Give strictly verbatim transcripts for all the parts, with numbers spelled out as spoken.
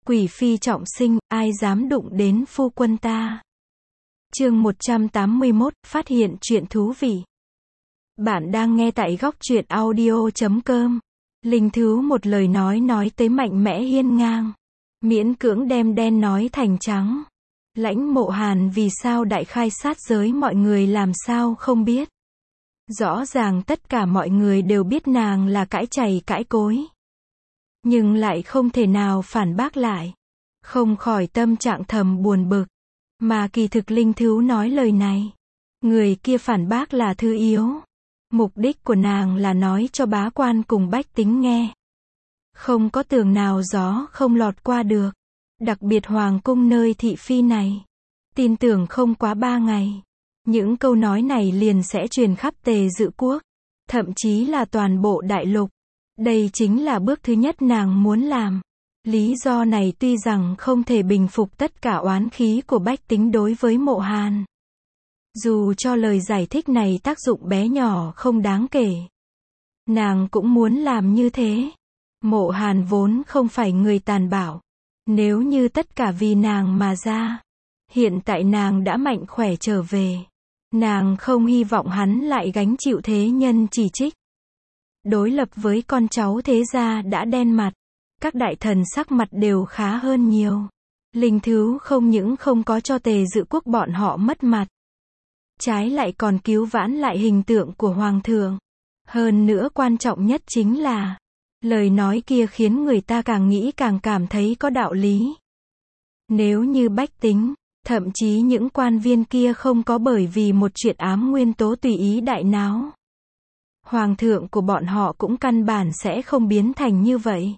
Quỷ phi trọng sinh, ai dám đụng đến phu quân ta. Chương một trăm tám mươi mốt, phát hiện chuyện thú vị. Bạn đang nghe tại góc truyện audio chấm com. Linh Thứu một lời nói nói tới mạnh mẽ hiên ngang, miễn cưỡng đem đen nói thành trắng. Lãnh Mộ Hàn vì sao đại khai sát giới mọi người làm sao không biết. Rõ ràng tất cả mọi người đều biết nàng là cãi chày cãi cối, nhưng lại không thể nào phản bác lại. Không khỏi tâm trạng thầm buồn bực. Mà kỳ thực Linh Thứu nói lời này, người kia phản bác là Thư Yếu. Mục đích của nàng là nói cho bá quan cùng bách tính nghe. Không có tường nào gió không lọt qua được. Đặc biệt hoàng cung nơi thị phi này. Tin tưởng không quá ba ngày, những câu nói này liền sẽ truyền khắp Tề Dự Quốc, thậm chí là toàn bộ đại lục. Đây chính là bước thứ nhất nàng muốn làm. Lý do này tuy rằng không thể bình phục tất cả oán khí của bách tính đối với Mộ Hàn. Dù cho lời giải thích này tác dụng bé nhỏ không đáng kể, nàng cũng muốn làm như thế. Mộ Hàn vốn không phải người tàn bạo. Nếu như tất cả vì nàng mà ra, hiện tại nàng đã mạnh khỏe trở về. Nàng không hy vọng hắn lại gánh chịu thế nhân chỉ trích. Đối lập với con cháu thế gia đã đen mặt, các đại thần sắc mặt đều khá hơn nhiều. Linh Thứu không những không có cho Tề Dự Quốc bọn họ mất mặt, trái lại còn cứu vãn lại hình tượng của hoàng thượng. Hơn nữa quan trọng nhất chính là, lời nói kia khiến người ta càng nghĩ càng cảm thấy có đạo lý. Nếu như bách tính, thậm chí những quan viên kia không có bởi vì một chuyện ám nguyên tố tùy ý đại náo, hoàng thượng của bọn họ cũng căn bản sẽ không biến thành như vậy.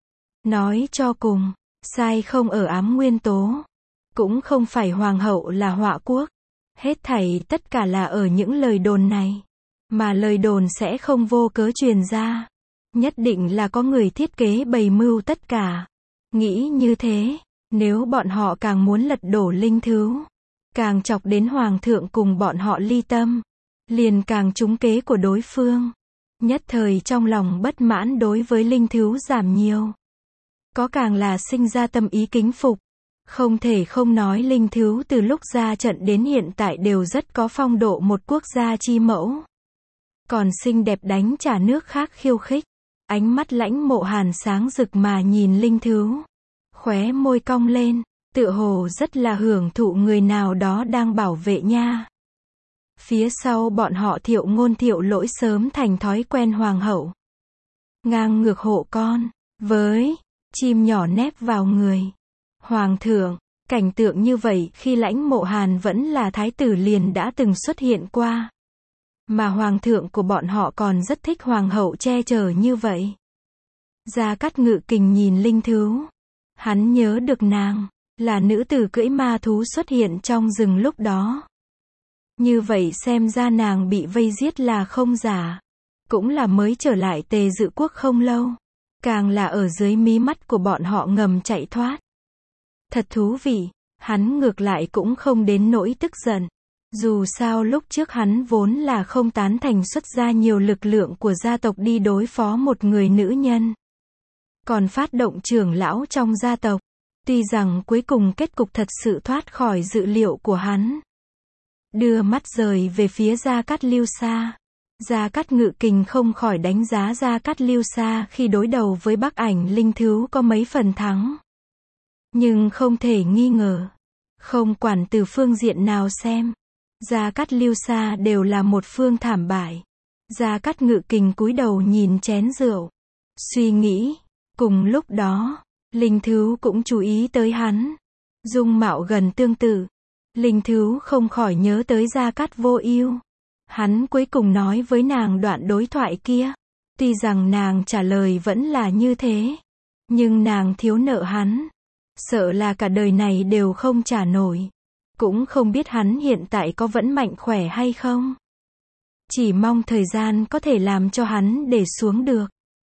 Nói cho cùng, sai không ở ám nguyên tố, cũng không phải hoàng hậu là họa quốc. Hết thảy tất cả là ở những lời đồn này. Mà lời đồn sẽ không vô cớ truyền ra. Nhất định là có người thiết kế bày mưu tất cả. Nghĩ như thế, nếu bọn họ càng muốn lật đổ Linh Thứu, càng chọc đến hoàng thượng cùng bọn họ ly tâm, liền càng trúng kế của đối phương. Nhất thời trong lòng bất mãn đối với Linh Thứu giảm nhiều. Có càng là sinh ra tâm ý kính phục. Không thể không nói Linh Thứu từ lúc ra trận đến hiện tại đều rất có phong độ một quốc gia chi mẫu. Còn xinh đẹp đánh trả nước khác khiêu khích. Ánh mắt Lãnh Mộ Hàn sáng rực mà nhìn Linh Thứu, khóe môi cong lên, tựa hồ rất là hưởng thụ người nào đó đang bảo vệ nha. Phía sau bọn họ Thiệu Ngôn Thiệu Lỗi sớm thành thói quen hoàng hậu ngang ngược hộ con, với chim nhỏ nép vào người hoàng thượng. Cảnh tượng như vậy khi Lãnh Mộ Hàn vẫn là thái tử liền đã từng xuất hiện qua. Mà hoàng thượng của bọn họ còn rất thích hoàng hậu che chở như vậy. Gia Cát Ngự Kình nhìn Linh Thứu, hắn nhớ được nàng là nữ tử cưỡi ma thú xuất hiện trong rừng lúc đó. Như vậy xem ra nàng bị vây giết là không giả, cũng là mới trở lại Tề Dự Quốc không lâu, càng là ở dưới mí mắt của bọn họ ngầm chạy thoát. Thật thú vị, hắn ngược lại cũng không đến nỗi tức giận. Dù sao lúc trước hắn vốn là không tán thành xuất ra nhiều lực lượng của gia tộc đi đối phó một người nữ nhân. Còn phát động trưởng lão trong gia tộc. Tuy rằng cuối cùng kết cục thật sự thoát khỏi dự liệu của hắn. Đưa mắt rời về phía Gia Cát Lưu Sa. Gia Cát Ngự Kình không khỏi đánh giá Gia Cát Lưu Sa khi đối đầu với Bắc Ảnh Linh Thứu có mấy phần thắng. Nhưng không thể nghi ngờ, không quản từ phương diện nào xem, Gia Cát Lưu Sa đều là một phương thảm bại. Gia Cát Ngự Kình cúi đầu nhìn chén rượu, suy nghĩ. Cùng lúc đó, Linh Thứu cũng chú ý tới hắn. Dung mạo gần tương tự. Linh Thứu không khỏi nhớ tới Gia Cát Vô Ưu. Hắn cuối cùng nói với nàng đoạn đối thoại kia. Tuy rằng nàng trả lời vẫn là như thế, nhưng nàng thiếu nợ hắn, sợ là cả đời này đều không trả nổi. Cũng không biết hắn hiện tại có vẫn mạnh khỏe hay không. Chỉ mong thời gian có thể làm cho hắn để xuống được.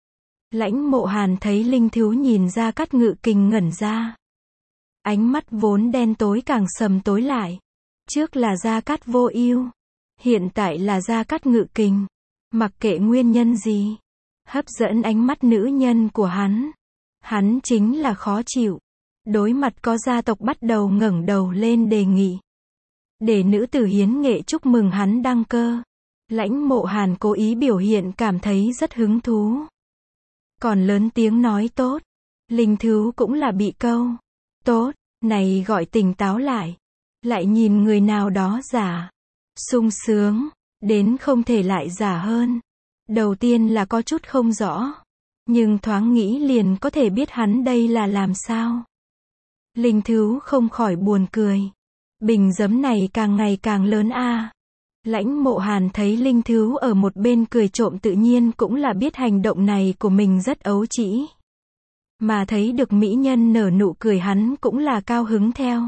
Lãnh Mộ Hàn thấy Linh Thứu nhìn Gia Cát Ngự Kình ngẩn ra. Ánh mắt vốn đen tối càng sầm tối lại. Trước là Gia Cát Vô Ưu, hiện tại là Gia Cát Ngự Kình. Mặc kệ nguyên nhân gì, hấp dẫn ánh mắt nữ nhân của hắn, hắn chính là khó chịu. Đối mặt có gia tộc bắt đầu ngẩng đầu lên đề nghị để nữ tử hiến nghệ chúc mừng hắn đăng cơ. Lãnh Mộ Hàn cố ý biểu hiện cảm thấy rất hứng thú. Còn lớn tiếng nói tốt. Linh Thứu cũng là bị câu. Tốt, này gọi tỉnh táo lại. Lại nhìn người nào đó giả. sung sướng. Đến không thể lại giả hơn. Đầu tiên là có chút không rõ. Nhưng thoáng nghĩ liền có thể biết hắn đây là làm sao. Linh Thứu không khỏi buồn cười. Bình giấm này càng ngày càng lớn a. À. Lãnh Mộ Hàn thấy Linh Thứu ở một bên cười trộm tự nhiên cũng là biết hành động này của mình rất ấu trĩ. Mà thấy được mỹ nhân nở nụ cười hắn cũng là cao hứng theo.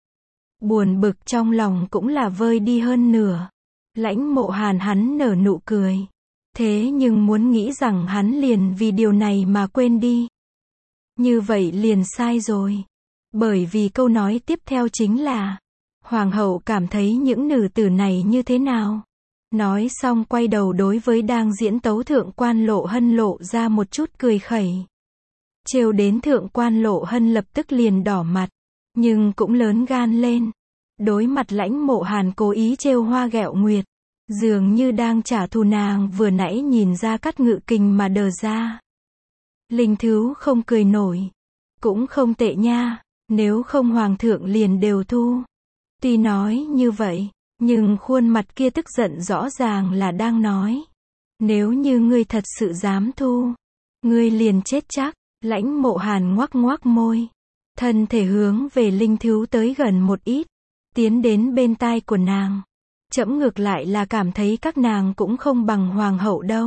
Buồn bực trong lòng cũng là vơi đi hơn nửa. Lãnh Mộ Hàn hắn nở nụ cười. Thế nhưng muốn nghĩ rằng hắn liền vì điều này mà quên đi. Như vậy liền sai rồi. Bởi vì câu nói tiếp theo chính là Hoàng hậu cảm thấy những nữ tử này như thế nào? Nói xong quay đầu đối với đang diễn tấu thượng quan Lộ Hân lộ ra một chút cười khẩy. Trêu đến thượng quan Lộ Hân lập tức liền đỏ mặt. Nhưng cũng lớn gan lên. Đối mặt Lãnh Mộ Hàn cố ý trêu hoa ghẹo nguyệt. Dường như đang trả thù nàng vừa nãy nhìn ra cắt ngự kình mà đờ ra. Linh Thứu không cười nổi. Cũng không tệ nha. Nếu không hoàng thượng liền đều thu. Tuy nói như vậy, nhưng khuôn mặt kia tức giận rõ ràng là đang nói. Nếu như ngươi thật sự dám thu, ngươi liền chết chắc. Lãnh Mộ Hàn ngoắc ngoắc môi. Thân thể hướng về Linh Thứu tới gần một ít. Tiến đến bên tai của nàng. Trẫm ngược lại là cảm thấy các nàng cũng không bằng hoàng hậu đâu.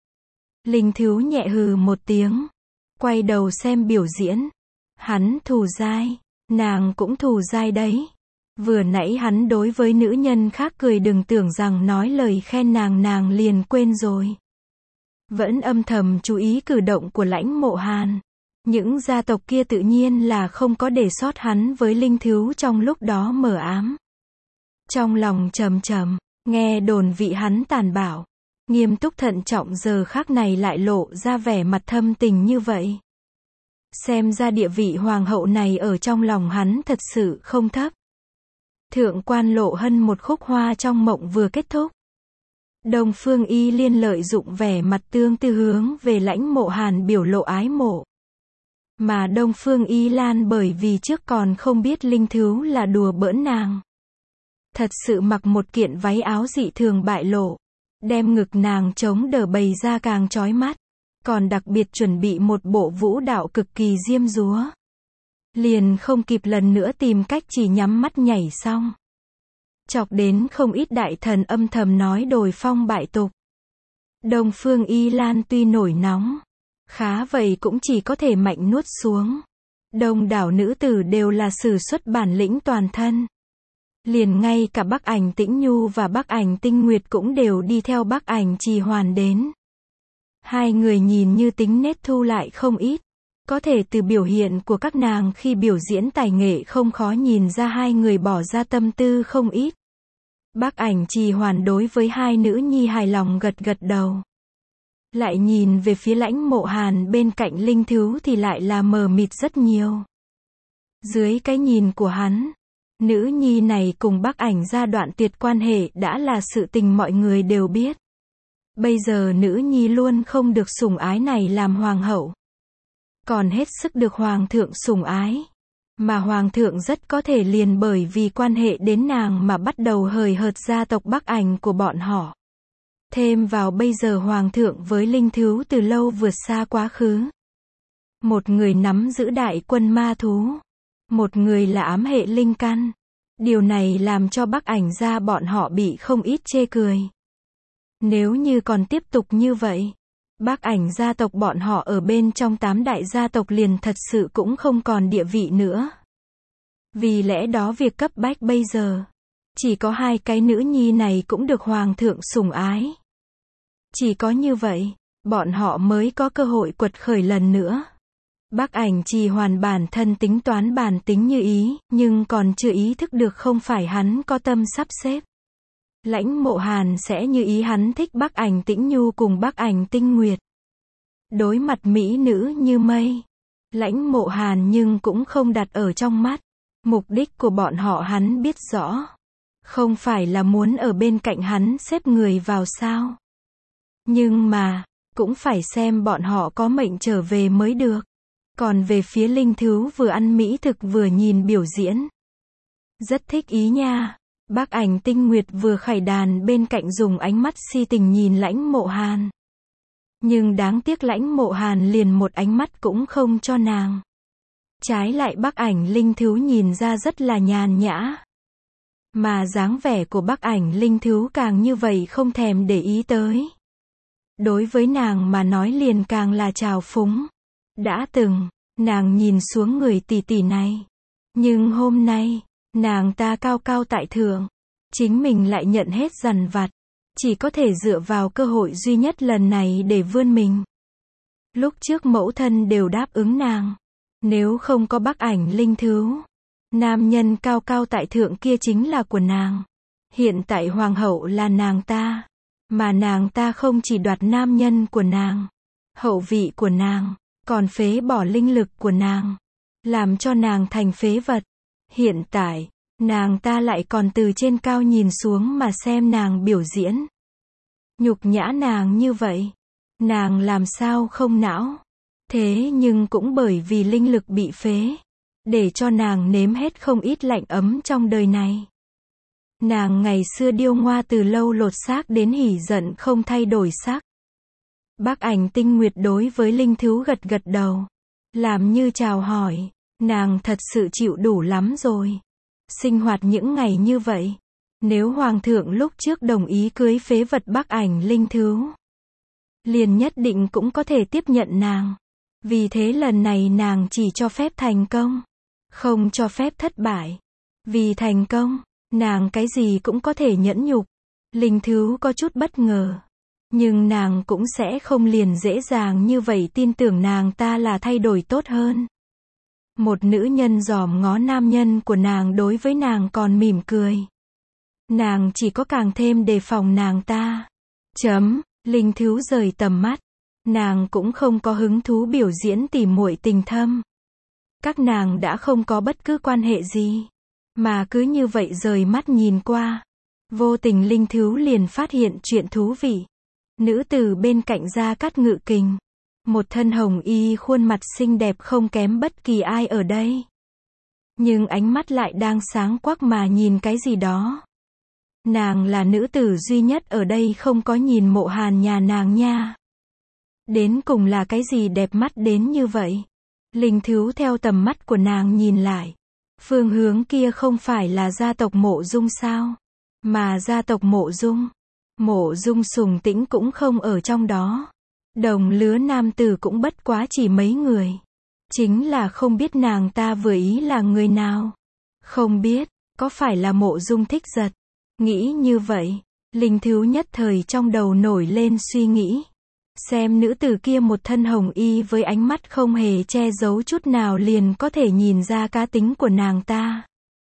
Linh Thứu nhẹ hừ một tiếng. Quay đầu xem biểu diễn. Hắn thù dai. Nàng cũng thù dai đấy. Vừa nãy hắn đối với nữ nhân khác cười đừng tưởng rằng nói lời khen nàng nàng liền quên rồi. Vẫn âm thầm chú ý cử động của Lãnh Mộ Hàn. Những gia tộc kia tự nhiên là không có để sót hắn với Linh Thứu trong lúc đó mờ ám. Trong lòng trầm trầm, nghe đồn vị hắn tàn bạo. Nghiêm túc thận trọng giờ khắc này lại lộ ra vẻ mặt thâm tình như vậy. Xem ra địa vị hoàng hậu này ở trong lòng hắn thật sự không thấp. Thượng quan Lộ Hân một khúc hoa trong mộng vừa kết thúc. Đông Phương Y Liên lợi dụng vẻ mặt tương tư hướng về Lãnh Mộ Hàn biểu lộ ái mộ. Mà Đông Phương Y Lan bởi vì trước còn không biết Linh Thứu là đùa bỡn nàng. Thật sự mặc một kiện váy áo dị thường bại lộ. Đem ngực nàng chống đỡ bày ra càng chói mắt. Còn đặc biệt chuẩn bị một bộ vũ đạo cực kỳ diêm dúa. Liền không kịp lần nữa tìm cách chỉ nhắm mắt nhảy xong. Chọc đến không ít đại thần âm thầm nói đồi phong bại tục. Đông Phương Y Lan tuy nổi nóng. Khá vậy cũng chỉ có thể mạnh nuốt xuống. Đông đảo nữ tử đều là sử xuất bản lĩnh toàn thân. Liền ngay cả Bắc Ảnh Tĩnh Nhu và Bắc Ảnh Tinh Nguyệt cũng đều đi theo Bắc Ảnh Trì Hoàn đến. Hai người nhìn như tính nết thu lại không ít. Có thể từ biểu hiện của các nàng khi biểu diễn tài nghệ không khó nhìn ra hai người bỏ ra tâm tư không ít. Bắc Ảnh Trì Hoàn đối với hai nữ nhi hài lòng gật gật đầu. Lại nhìn về phía Lãnh Mộ Hàn bên cạnh Linh Thứu thì lại là mờ mịt rất nhiều. Dưới cái nhìn của hắn, nữ nhi này cùng Bắc Ảnh gia đoạn tuyệt quan hệ đã là sự tình mọi người đều biết. Bây giờ nữ nhi luôn không được sủng ái này làm hoàng hậu. Còn hết sức được hoàng thượng sủng ái. Mà hoàng thượng rất có thể liền bởi vì quan hệ đến nàng mà bắt đầu hời hợt gia tộc Bắc Ảnh của bọn họ. Thêm vào bây giờ hoàng thượng với Linh Thứu từ lâu vượt xa quá khứ. Một người nắm giữ đại quân ma thú. Một người là ám hệ linh căn. Điều này làm cho Bắc Ảnh gia bọn họ bị không ít chê cười. Nếu như còn tiếp tục như vậy, Bắc Ảnh gia tộc bọn họ ở bên trong tám đại gia tộc liền thật sự cũng không còn địa vị nữa. Vì lẽ đó việc cấp bách bây giờ, chỉ có hai cái nữ nhi này cũng được hoàng thượng sủng ái. Chỉ có như vậy, bọn họ mới có cơ hội quật khởi lần nữa. Bắc Ảnh Trì Hoàn bản thân tính toán bản tính như ý, nhưng còn chưa ý thức được không phải hắn có tâm sắp xếp. Lãnh Mộ Hàn sẽ như ý hắn thích Bắc Ảnh Tĩnh Nhu cùng Bắc Ảnh Tinh Nguyệt. Đối mặt mỹ nữ như mây, Lãnh Mộ Hàn nhưng cũng không đặt ở trong mắt. Mục đích của bọn họ hắn biết rõ. Không phải là muốn ở bên cạnh hắn xếp người vào sao. Nhưng mà, cũng phải xem bọn họ có mệnh trở về mới được. Còn về phía Linh Thứu vừa ăn mỹ thực vừa nhìn biểu diễn. Rất thích ý nha. Bác Ảnh Tinh Nguyệt vừa khải đàn bên cạnh dùng ánh mắt si tình nhìn Lãnh Mộ Hàn. Nhưng đáng tiếc Lãnh Mộ Hàn liền một ánh mắt cũng không cho nàng. Trái lại Bác Ảnh Linh Thứu nhìn ra rất là nhàn nhã. Mà dáng vẻ của Bác Ảnh Linh Thứu càng như vậy không thèm để ý tới. Đối với nàng mà nói liền càng là trào phúng. Đã từng, nàng nhìn xuống người tỷ tỷ này. Nhưng hôm nay, nàng ta cao cao tại thượng. Chính mình lại nhận hết dằn vặt. Chỉ có thể dựa vào cơ hội duy nhất lần này để vươn mình. Lúc trước mẫu thân đều đáp ứng nàng. Nếu không có Bác Ảnh Linh Thứu, nam nhân cao cao tại thượng kia chính là của nàng. Hiện tại hoàng hậu là nàng ta. Mà nàng ta không chỉ đoạt nam nhân của nàng, hậu vị của nàng, còn phế bỏ linh lực của nàng. Làm cho nàng thành phế vật. Hiện tại, nàng ta lại còn từ trên cao nhìn xuống mà xem nàng biểu diễn. Nhục nhã nàng như vậy. Nàng làm sao không não. Thế nhưng cũng bởi vì linh lực bị phế. Để cho nàng nếm hết không ít lạnh ấm trong đời này. Nàng ngày xưa điêu ngoa từ lâu lột xác đến hỉ giận không thay đổi sắc. Bác Ảnh Tinh Nguyệt đối với Linh Thứu gật gật đầu. Làm như chào hỏi. Nàng thật sự chịu đủ lắm rồi. Sinh hoạt những ngày như vậy. Nếu Hoàng thượng lúc trước đồng ý cưới phế vật Bác Ảnh Linh Thứu, liền nhất định cũng có thể tiếp nhận nàng. Vì thế lần này nàng chỉ cho phép thành công. Không cho phép thất bại. Vì thành công, nàng cái gì cũng có thể nhẫn nhục. Linh Thứu có chút bất ngờ. Nhưng nàng cũng sẽ không liền dễ dàng như vậy tin tưởng nàng ta là thay đổi tốt hơn. Một nữ nhân dòm ngó nam nhân của nàng đối với nàng còn mỉm cười. Nàng chỉ có càng thêm đề phòng nàng ta. Chấm, Linh Thứu rời tầm mắt. Nàng cũng không có hứng thú biểu diễn tỉ muội tình thâm. Các nàng đã không có bất cứ quan hệ gì. Mà cứ như vậy rời mắt nhìn qua. Vô tình Linh Thứu liền phát hiện chuyện thú vị. Nữ tử bên cạnh Gia Cát Ngự Kình. Một thân hồng y khuôn mặt xinh đẹp không kém bất kỳ ai ở đây. Nhưng ánh mắt lại đang sáng quắc mà nhìn cái gì đó. Nàng là nữ tử duy nhất ở đây không có nhìn Mộ Hàn nhà nàng nha. Đến cùng là cái gì đẹp mắt đến như vậy? Linh Thứu theo tầm mắt của nàng nhìn lại. Phương hướng kia không phải là gia tộc Mộ Dung sao? Mà gia tộc Mộ Dung. Mộ Dung Sùng Tĩnh cũng không ở trong đó. Đồng lứa nam tử cũng bất quá chỉ mấy người. Chính là không biết nàng ta vừa ý là người nào. Không biết, có phải là Mộ Dung Thích Giật. Nghĩ như vậy, Linh Thứu nhất thời trong đầu nổi lên suy nghĩ. Xem nữ tử kia một thân hồng y với ánh mắt không hề che giấu chút nào liền có thể nhìn ra cá tính của nàng ta.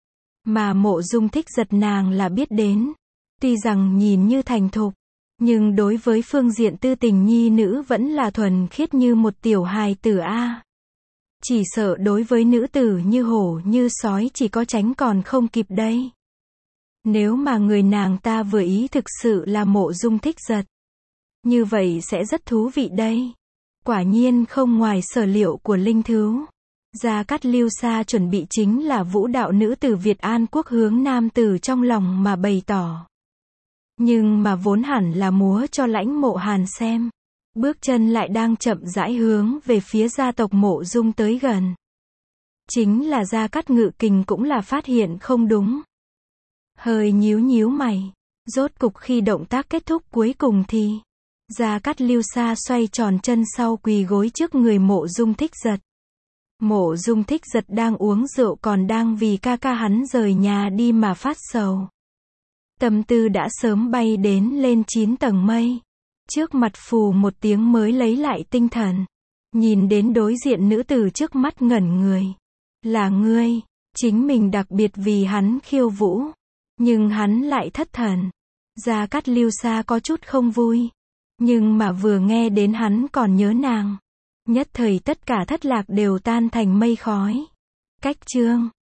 Mà Mộ Dung Thích Giật nàng là biết đến. Tuy rằng nhìn như thành thục, nhưng đối với phương diện tư tình nhi nữ vẫn là thuần khiết như một tiểu hài tử a. Chỉ sợ đối với nữ tử như hổ như sói chỉ có tránh còn không kịp đây. Nếu mà người nàng ta vừa ý thực sự là Mộ Dung Thích Giật, như vậy sẽ rất thú vị đây. Quả nhiên không ngoài sở liệu của Linh Thứu. Gia Cát Lưu Sa chuẩn bị chính là vũ đạo nữ tử Việt An quốc hướng nam tử trong lòng mà bày tỏ. Nhưng mà vốn hẳn là múa cho Lãnh Mộ Hàn xem. Bước chân lại đang chậm rãi hướng về phía gia tộc Mộ Dung tới gần. Chính là Gia Cát Ngự Kình cũng là phát hiện không đúng. Hơi nhíu nhíu mày. Rốt cục khi động tác kết thúc cuối cùng thì Gia Cát Lưu Sa xoay tròn chân sau quỳ gối trước người Mộ Dung Thích Giật. Mộ Dung Thích Giật đang uống rượu còn đang vì ca ca hắn rời nhà đi mà phát sầu. Tâm tư đã sớm bay đến lên chín tầng mây. Trước mặt phù một tiếng mới lấy lại tinh thần. Nhìn đến đối diện nữ tử trước mắt ngẩn người. Là ngươi. Chính mình đặc biệt vì hắn khiêu vũ. Nhưng hắn lại thất thần. Gia Cát Lưu Sa có chút không vui. Nhưng mà vừa nghe đến hắn còn nhớ nàng. Nhất thời tất cả thất lạc đều tan thành mây khói. Cách chương